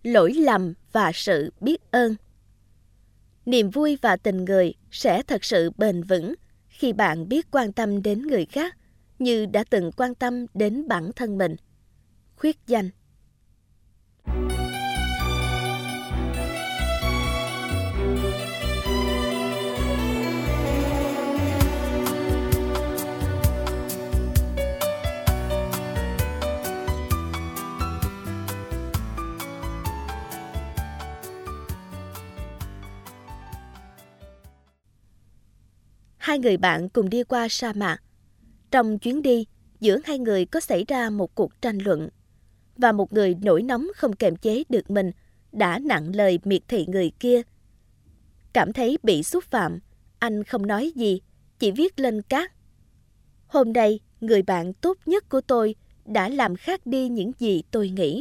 lỗi lầm và sự biết ơn. Niềm vui và tình người sẽ thật sự bền vững khi bạn biết quan tâm đến người khác như đã từng quan tâm đến bản thân mình. Khuyết danh. Hai người bạn cùng đi qua sa mạc. Trong chuyến đi, giữa hai người có xảy ra một cuộc tranh luận. Và một người nổi nóng không kềm chế được mình đã nặng lời miệt thị người kia. Cảm thấy bị xúc phạm, anh không nói gì, chỉ viết lên cát: "Hôm nay, người bạn tốt nhất của tôi đã làm khác đi những gì tôi nghĩ."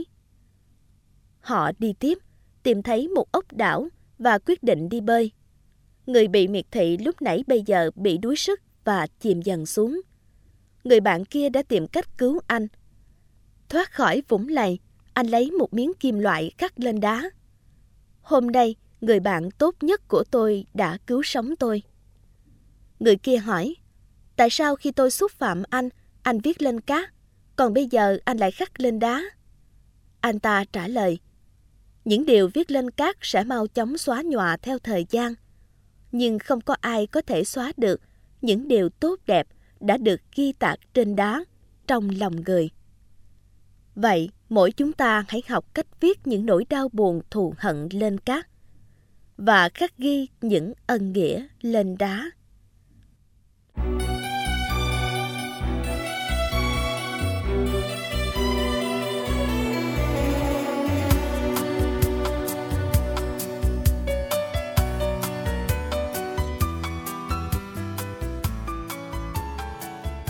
Họ đi tiếp, tìm thấy một ốc đảo và quyết định đi bơi. Người bị miệt thị lúc nãy bây giờ bị đuối sức và chìm dần xuống. Người bạn kia đã tìm cách cứu anh. Thoát khỏi vũng lầy, anh lấy một miếng kim loại cắt lên đá. "Hôm nay, người bạn tốt nhất của tôi đã cứu sống tôi." Người kia hỏi: "Tại sao khi tôi xúc phạm anh viết lên cát, còn bây giờ anh lại khắc lên đá?" Anh ta trả lời: "Những điều viết lên cát sẽ mau chóng xóa nhòa theo thời gian, nhưng không có ai có thể xóa được những điều tốt đẹp đã được ghi tạc trên đá trong lòng người." Vậy, mỗi chúng ta hãy học cách viết những nỗi đau buồn thù hận lên cát và khắc ghi những ân nghĩa lên đá.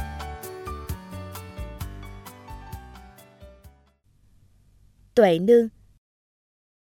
Tuệ Nương